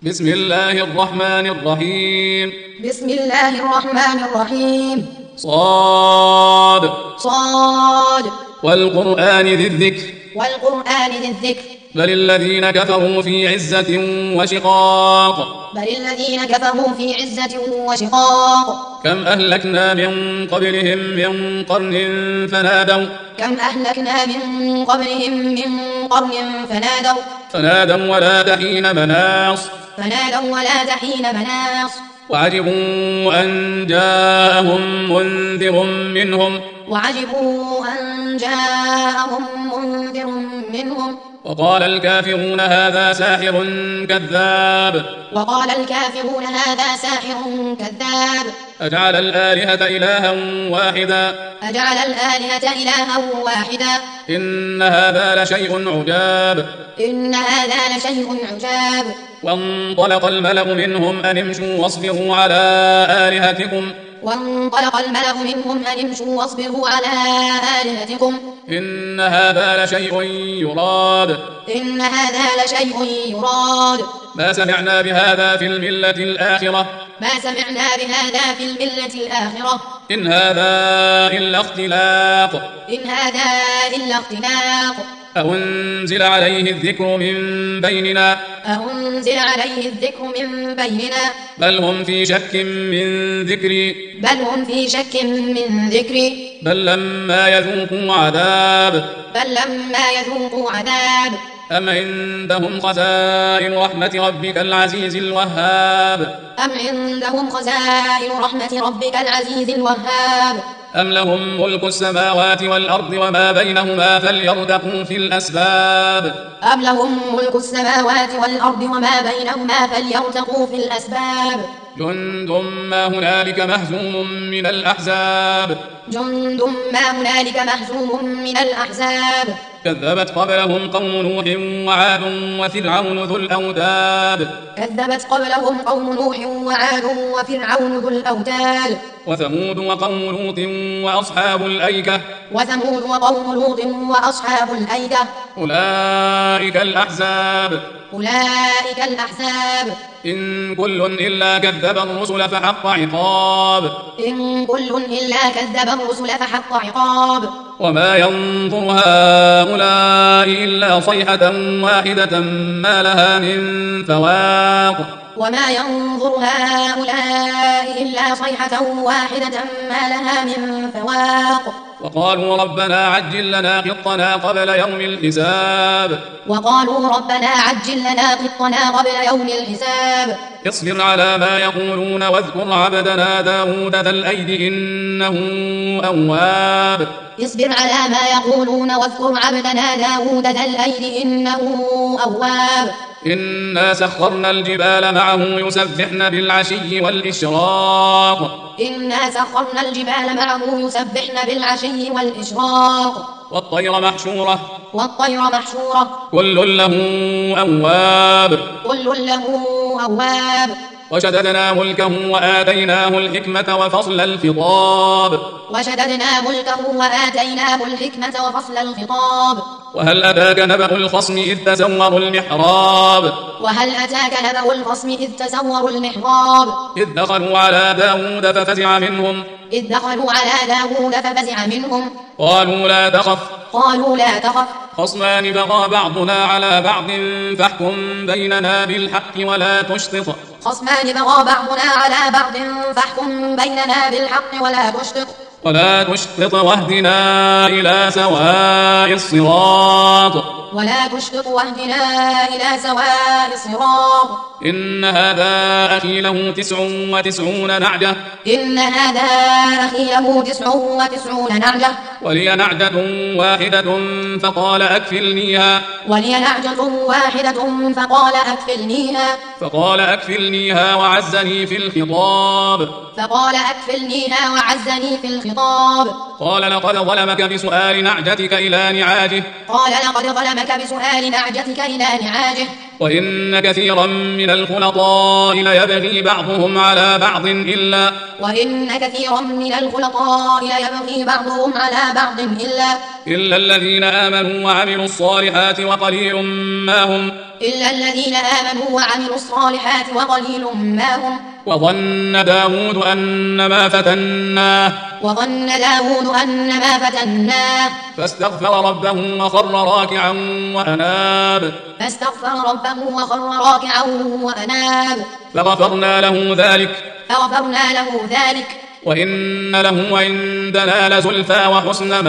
بسم الله الرحمن الرحيم. بسم الله الرحمن الرحيم. صاد صاد والقرآن ذي الذكر. والقرآن ذي الذكر. بل الذين كفروا في عزة وشقاق. بل الذين كفروا في عزة وشقاق. كم أهلكنا من قبلهم من قرن فنادوا. كم أهلكنا من قبلهم من قرن فنادوا ولا تحين مناص. فنادوا ولا تحين مناص. وعجبوا أن جاءهم منذر منهم. وعجبوا أن جاءهم منذر منهم. وقال الكافرون هذا ساحر كذاب. وقال الكافرون هذا ساحر كذاب. أجعل الآلهة إلها واحدا. أجعل الآلهة إلها واحدا. إن هذا لشيء عجاب. إن هذا لشيء عجاب. وانطلق الملأ منهم أن امشوا واصبروا على آلهتكم. وانطلق الملأ منهم أن امشوا واصبروا على آلهتكم. إن هذا لشيء يراد. إن هذا لشيء يراد. ما سمعنا بهذا في الملة الآخرة. ما سمعنا بهذا في الملة الآخرة. إن هذا إلا اختلاق. إن هذا إلا اختلاق. أأنزل عليه الذكر من بيننا. أأنزل عليه الذكر من بيننا. بل هم في شك من ذكري. بل هم في شك من ذكري. بل لما يذوقوا عذاب. بل لما يذوقوا عذاب. أم عندهم خزائن رحمة ربك العزيز الوهاب. أم عندهم خزائن رحمة ربك العزيز الوهاب. أم لهم ملك السماوات والأرض وما بينهما فليرتقوا في الأسباب. أم لهم ملك السماوات والأرض وما بينهما فليرتقوا في الأسباب. جند ما هنالك مهزوم من الأحزاب. جند ما هنالك مهزوم من الأحزاب. كذبت قبلهم قوم نوح وعاد وفرعون ذو الأوتاد. كذبت قبلهم قوم نوح وعاد وفرعون ذو الأوتاد. وثمود وقوم لوط وأصحاب الأيكة. وثمود وقوم لوط وأصحاب الأيكة. أولئك الأحزاب. أولئك الأحزاب. إن كل إلا كذب الرسل فحق عقاب. إن كل إلا كذب الرسل فحق عقاب. وما ينظر هؤلاء إلا صيحة واحدة ما لها من فواق. وما ينظر هؤلاء إلا صيحة واحدة ما لها من فواق. وقالوا ربنا عجل لنا قطنا قبل يوم الحساب. وقالوا ربنا عجل لنا قطنا قبل يوم الحساب. اصبر على ما يقولون واذكر عبدنا داود ذا الأيد إنه أواب. اصبر على ما يقولون واذكر عبدنا داود ذا الأيد إنه أواب. إنا سخرنا الجبال معه يسبحن بالعشي والإشراق. إنا سخرنا الجبال معه يسبحن بالعشي والإشراق. والطير محشورة. والطير محشورة. كل له أواب. كل له أواب. وشددنا ملكه وآتيناه الحكمة وفصل الخطاب. وشددنا ملكه وآتيناه الحكمة وفصل الخطاب. وهل أتاك نبأ الخصم إذ تسوروا المحراب. وهل أتاك نبأ الخصم إذ تسوروا المحراب. إذ دخلوا على داود ففزع منهم. إذ دخلوا على داود ففزع منهم. قالوا لا تخف. قالوا لا تخف. خصمان بغى بعضنا على بعض فاحكم بيننا بالحق ولا تشطط. خصمان بغى بعضنا على بعض فاحكم بيننا بالحق ولا تشطط. ولا تشطط واهدنا إلى سواء الصراط. ولا تشطط واهدنا إلى سواء الصراط. إن هذا أخي له 99 نعجة. إن هذا أخي له 99 نعجة. ولي نعجة واحدة فقال أكفلنيها. ولي نعجة واحدة فقال أكفلنيها. فقال أكفلنيها وعزني في الخطاب. فقال أكفلنيها وعزني في الخطاب. قال لقد ظلمك بسؤال نعجتك إلى نعاجه. قال لقد ظلمك بسؤال نعجتك إلى نعاجه. وإن كثيرا من الخلطاء ليبغي بعضهم على بعض وإن كثيرا من الخلطاء ليبغي بعضهم على بعض إلا الذين آمنوا وعملوا الصالحات وقليل ما هم إلا الذين آمنوا وعملوا الصالحات وقليل ما هم. وظن داود أنما فتناه فاستغفر ربه وخر راكعا وأناب فغفرنا له ذلك وإن له عندنا لزلفى وحسن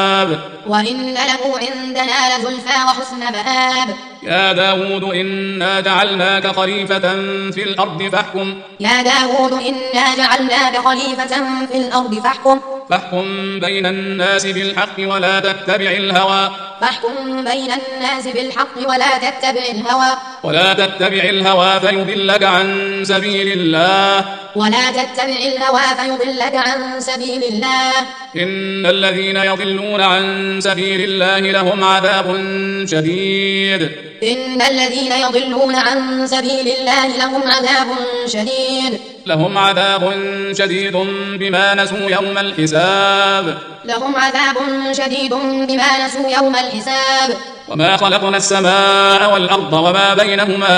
مآب يا داود إنا جعلناك خليفة في الأرض فاحكم بين الناس بالحق ولا تتبع الهوى فيضلك عن سبيل الله إن الذين يضلون عن سبيل الله لهم عذاب شديد بما نسوا يوم الحساب وما خلقنا السماء والأرض وما بينهما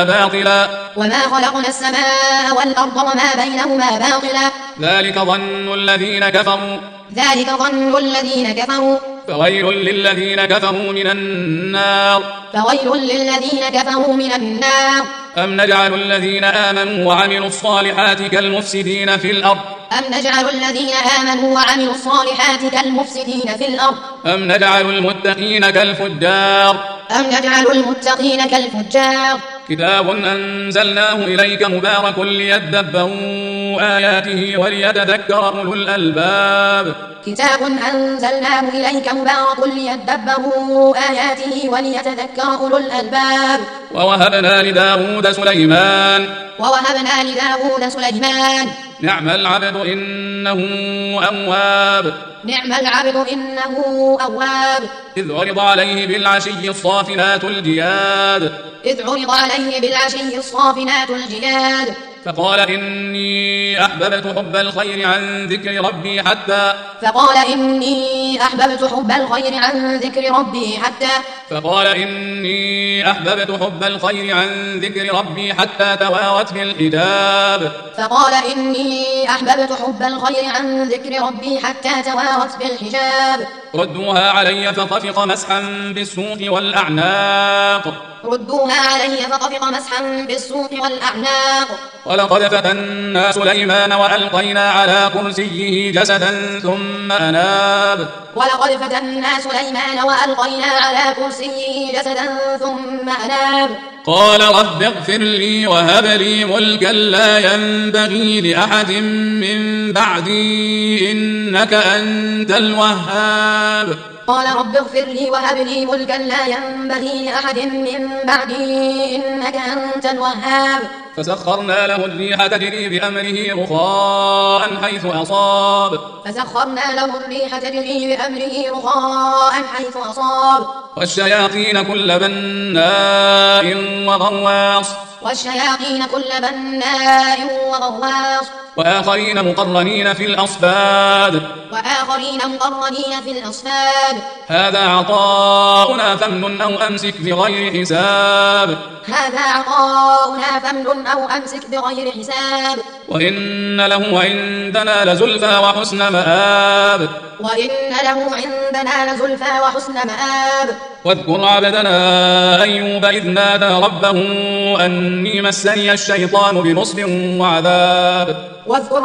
باطلا ذلك ظن الذين كفروا فويل للذين كفروا من النار أم نجعل الذين آمنوا وعملوا الصالحات كالمفسدين في الأرض أم نجعل المتقين كالفجار كتاب أنزلناه إليك مبارك ليدبروا آياته وليتذكر أولو الألباب ووهبنا لداود سليمان نعم العبد إنه أواب إذ عرض عليه بالعشي الصافنات الجياد فقال إني أحببت حب الخير عن ذكر ربي حتى توارت بالحجاب ردوها علي فطفق مسحا بالسوق والأعناق ولقد فتنا سليمان وألقينا على كرسيه جسدا ثم أناب قال رب اغفر لي وهب لي ملكا لا ينبغي لأحد من بعدي إنك أنت الوهاب فسخرنا له الريح تجري بأمره رخاء حيث أصاب والشياطين كل بناء وغواص وآخرين مقرنين في الأصفاد هذا عطاؤنا فامنن أو أمسك بغير حساب وإن له عندنا لزلفى وحسن مآب واذكر عبدنا أيوب إذ نادى ربه أني مسني الشيطان بنصب وعذاب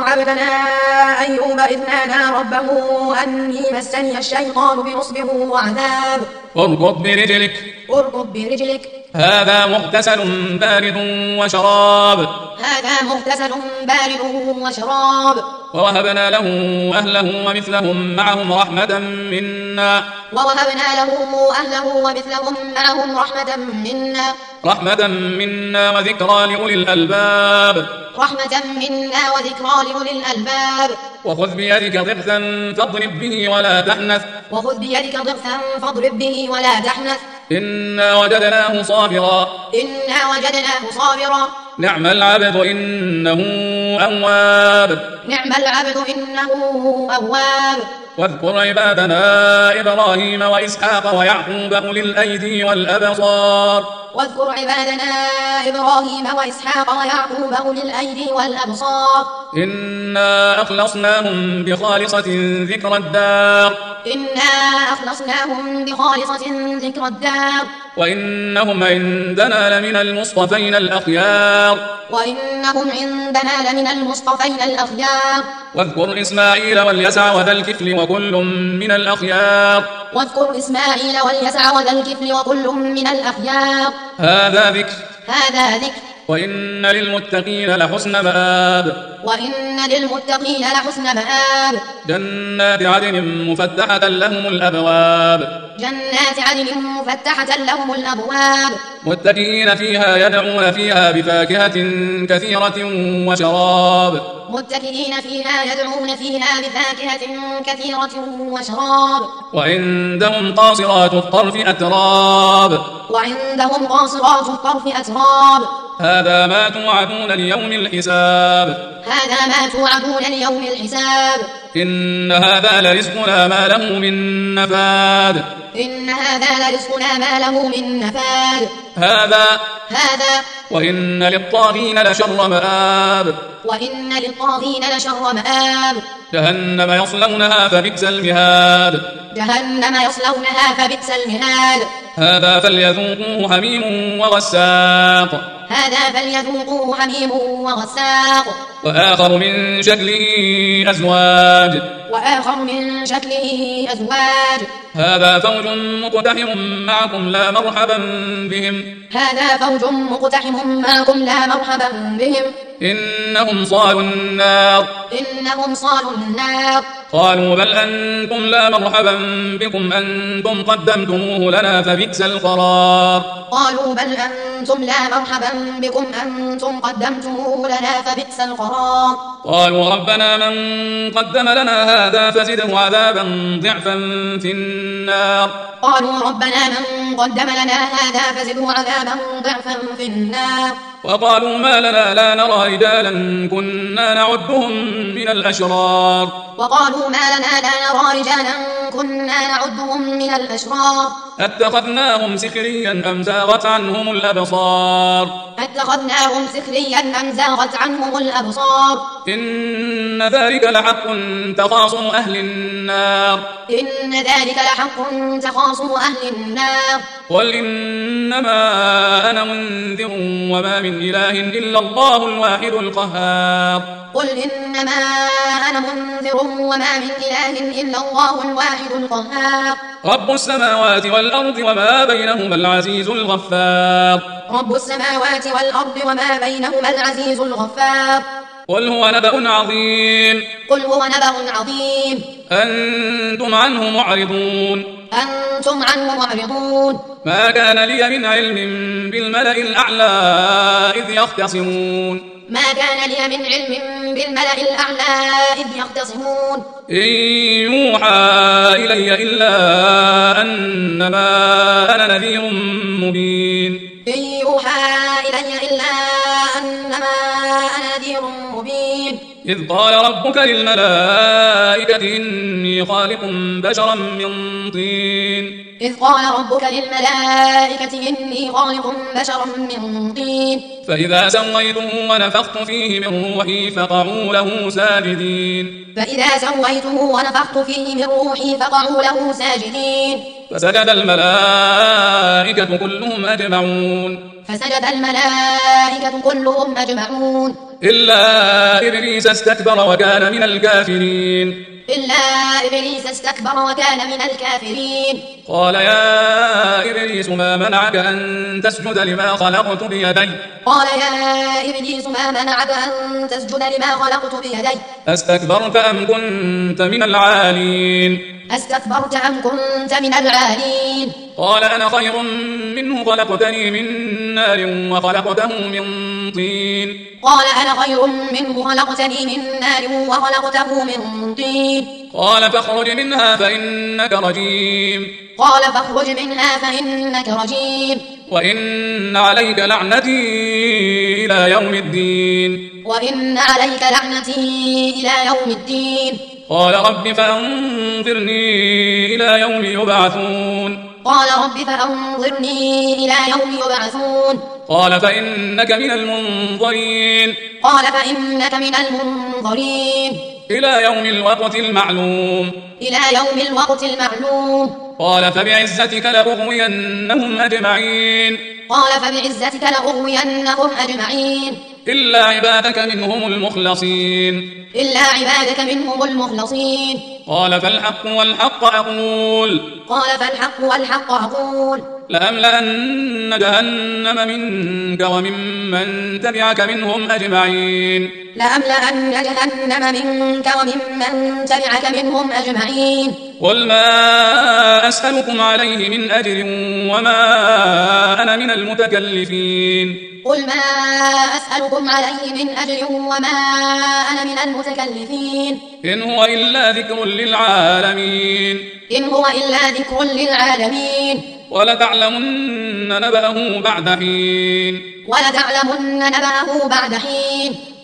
اركض برجلك هذا مغتسل بارد وشراب ووهبنا له أهله ومثلهم معهم رحمة منا وذكرى لأولي الألباب وخذ بيدك ضغثا فاضرب به ولا تحنث إنا وجدناه صابرا نعم العبد إنه أواب واذكر عبادنا إبراهيم وإسحاق ويعقوب أولي الأيدي والأبصار واذكر عبادنا إبراهيم وإسحاق ويعقوب أولي الأيدي والأبصار إنا أخلصناهم بخالصة ذكر الدار ذكر الدار وإنهم عندنا لمن المصطفين الأخيار واذكر إسماعيل واليسع وذا الكفل وكل من الأخيار هذا ذكر وإن للمتقين لحسن مآب جنات عدن مفتحة لهم الأبواب متكئين فيها يدعون فيها بفاكهة كثيرة وشراب وعندهم قاصرات الطرف أتراب هذا ما توعدون ليوم الحساب إن هذا لرزقنا ما له من نفاد هذا وإن للطاغين لشر مآب جهنم يصلونها فبئس المهاد هذا فليذوقوه حميم وغساق وآخر من شكله أزواج هذا فوج مقتحم معكم لا مرحبا بهم إنهم صالوا النار قالوا بل أنتم لا مرحبا بكم أنتم قدمتموه لنا فبئس القرار قالوا ربنا من قدم لنا هذا فزده عذابا ضعفا في النار وقالوا ما لنا لا نرى رجالا كنا نعدهم من الأشرار أتخذناهم سخريا أم زاغت عنهم الأبصار إن ذلك لحق تخاصم أهل النار قل إنما أنا منذر وما من إله إلا الله الواحد القهار رب السماوات والأرض وما بينهما العزيز الغفار قل هو نبأ عظيم أنتم عنه معرضون ما كان لي من علم بالملأ الأعلى إذ يختصمون إن يوحى إلي إلا أنما أنا نذير مبين إذ قال ربك للملائكة إني خالق بشرا من طين فإذا سويته ونفخت فيه من روحي فقعوا له ساجدين فسجد الملائكة كلهم أجمعون إلا إبليس استكبر وكان من الكافرين قال يا إبليس ما منعك أن تسجد لما خلقت بيدي أستكبرت أم كنت من العالين قال أنا خير منه خلقتني من نار وخلقته من طين قال فاخرج منها فإنك رجيم وإن عليك لعنتي إلى يوم الدين قال رب فأنظرني إلى يوم يبعثون قال رب فأنظرني إلى يوم يبعثون قال فإنك من المنظرين قال فإنك من المنظرين إلى يوم الوقت المعلوم إلى يوم الوقت المعلوم قال فبعزتك لأغوينهم أجمعين قال فبعزتك لأغوينهم أجمعين إلا عبادك منهم المخلصين إلا عبادك منهم المخلصين قال فالحق والحق أقول قال فالحق والحق أقول لأملأن جهنم منك وممن تبعك منهم أجمعين لأملأن جهنم منك وممن تبعك منهم أجمعين قل ما أسألكم عليه من أجر وما أنا من المتكلفين قل ما أسألكم عليه من أجر وما أنا من المتكلفين إن هو إلا ذكر للعالمين إن هو إلا ذكر للعالمين ولتعلمن نبأه بعد حين ولتعلمن نبأه بعد حين